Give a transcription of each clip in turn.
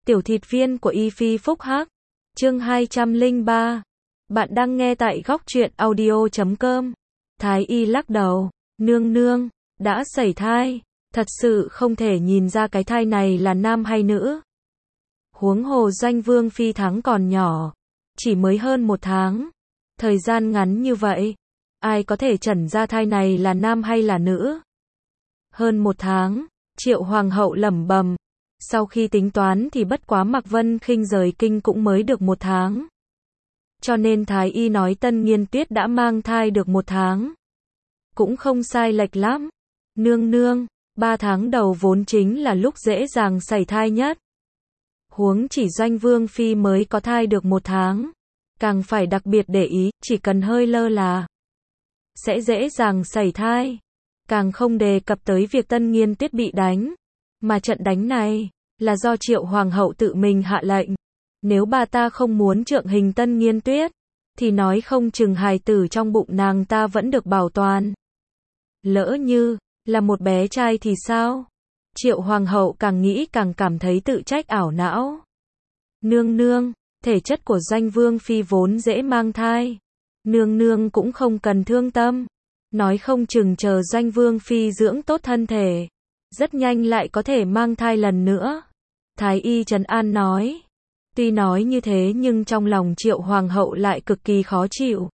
tiểu thịt viên của Y Phi Phúc Hắc. Chương 203. Bạn đang nghe tại góc truyện audio.com. Thái y lắc đầu, nương nương, đã sẩy thai, thật sự không thể nhìn ra cái thai này là nam hay nữ. Huống hồ Doanh Vương Phi tháng còn nhỏ, chỉ mới hơn 1 tháng. Thời gian ngắn như vậy, ai có thể chẩn ra thai này là nam hay là nữ? Hơn 1 tháng, Triệu Hoàng hậu lẩm bẩm. Sau khi tính toán thì bất quá Mạc Vân Khinh rời kinh cũng mới được 1 tháng. Cho nên Thái y nói Tân Nghiên Tuyết đã mang thai được 1 tháng. Cũng không sai lệch lắm. Nương nương, 3 tháng đầu vốn chính là lúc dễ dàng sẩy thai nhất. Huống chỉ Doanh Vương Phi mới có thai được 1 tháng. Càng phải đặc biệt để ý, chỉ cần hơi lơ là sẽ dễ dàng sẩy thai. Càng không đề cập tới việc Tân Nghiên Tuyết bị đánh. Mà trận đánh này, là do Triệu Hoàng hậu tự mình hạ lệnh. Nếu bà ta không muốn trượng hình Tân Nghiên Tuyết, thì nói không chừng hài tử trong bụng nàng ta vẫn được bảo toàn. Lỡ như, là một bé trai thì sao? Triệu Hoàng hậu càng nghĩ càng cảm thấy tự trách ảo não. Nương nương, thể chất của Doanh Vương Phi vốn dễ mang thai. Nương nương cũng không cần thương tâm. Nói không chừng chờ Doanh Vương Phi dưỡng tốt thân thể, rất nhanh lại có thể mang thai lần nữa. Thái y trấn an nói. Tuy nói như thế nhưng trong lòng Triệu Hoàng hậu lại cực kỳ khó chịu.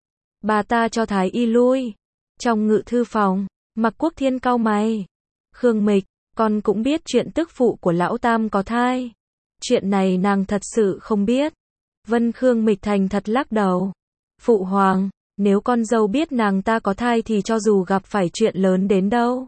Bà ta cho Thái y lui. Trong ngự thư phòng, Mạc Quốc Thiên cau mày. Khương Mịch, con cũng biết chuyện tức phụ của lão tam có thai. Chuyện này nàng thật sự không biết. Vân Khương Mịch thành thật lắc đầu. Phụ hoàng, nếu con dâu biết nàng ta có thai thì cho dù gặp phải chuyện lớn đến đâu,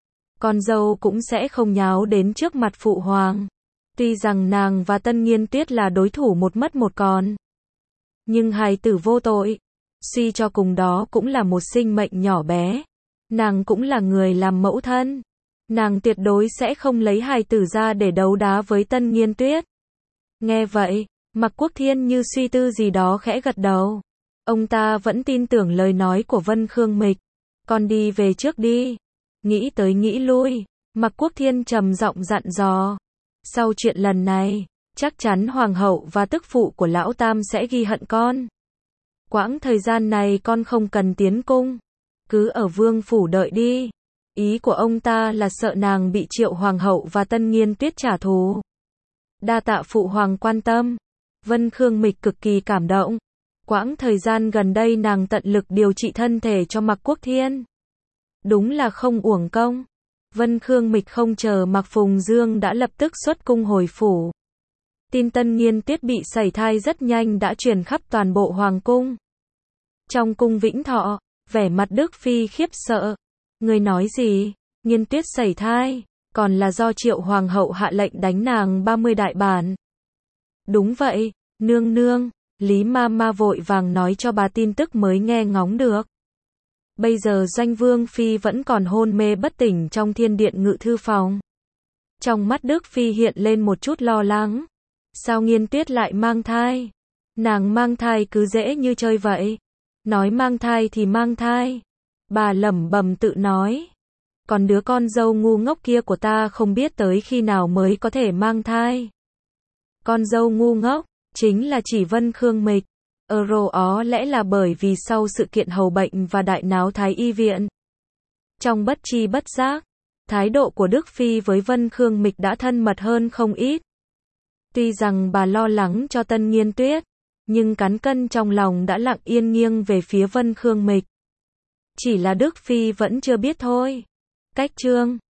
con dâu cũng sẽ không nháo đến trước mặt phụ hoàng. Tuy rằng nàng và Tân Nghiên Tuyết là đối thủ một mất một còn, nhưng hài tử vô tội, suy cho cùng đó cũng là một sinh mệnh nhỏ bé. Nàng cũng là người làm mẫu thân. Nàng tuyệt đối sẽ không lấy hài tử ra để đấu đá với Tân Nghiên Tuyết. Nghe vậy, Mạc Quốc Thiên như suy tư gì đó khẽ gật đầu. Ông ta vẫn tin tưởng lời nói của Vân Khương Mịch. Con đi về trước đi. Nghĩ tới nghĩ lui, Mạc Quốc Thiên trầm giọng dặn dò. Sau chuyện lần này, chắc chắn Hoàng hậu và tức phụ của lão tam sẽ ghi hận con. Quãng thời gian này con không cần tiến cung. Cứ ở vương phủ đợi đi. Ý của ông ta là sợ nàng bị Triệu Hoàng hậu và Tân Nghiên Tuyết trả thù. Đa tạ phụ hoàng quan tâm. Vân Khương Mịch cực kỳ cảm động. Quãng thời gian gần đây nàng tận lực điều trị thân thể cho Mạc Quốc Thiên. Đúng là không uổng công. Vân Khương Mịch không chờ Mạc Phùng Dương đã lập tức xuất cung hồi phủ. Tin Tân Nghiên Tuyết bị sẩy thai rất nhanh đã truyền khắp toàn bộ hoàng cung. Trong cung Vĩnh Thọ, vẻ mặt Đức Phi khiếp sợ. Người nói gì? Nghiên Tuyết sẩy thai, còn là do Triệu Hoàng hậu hạ lệnh đánh nàng 30 đại bản. Đúng vậy, nương nương. Lý Mama vội vàng nói cho bà tin tức mới nghe ngóng được. Bây giờ Doanh Vương Phi vẫn còn hôn mê bất tỉnh trong thiên điện ngự thư phòng. Trong mắt Đức Phi hiện lên một chút lo lắng. Sao Nghiên Tuyết lại mang thai? Nàng mang thai cứ dễ như chơi vậy. Nói mang thai thì mang thai. Bà lẩm bẩm tự nói. Còn đứa con dâu ngu ngốc kia của ta không biết tới khi nào mới có thể mang thai. Con dâu ngu ngốc chính là chỉ Vân Khương Mịch. Ó lẽ là bởi vì sau sự kiện hầu bệnh và đại náo Thái y viện. Trong bất tri bất giác, thái độ của Đức Phi với Vân Khương Mịch đã thân mật hơn không ít. Tuy rằng bà lo lắng cho Tân Nghiên Tuyết, nhưng cán cân trong lòng đã lặng yên nghiêng về phía Vân Khương Mịch. Chỉ là Đức Phi vẫn chưa biết thôi. Cách chương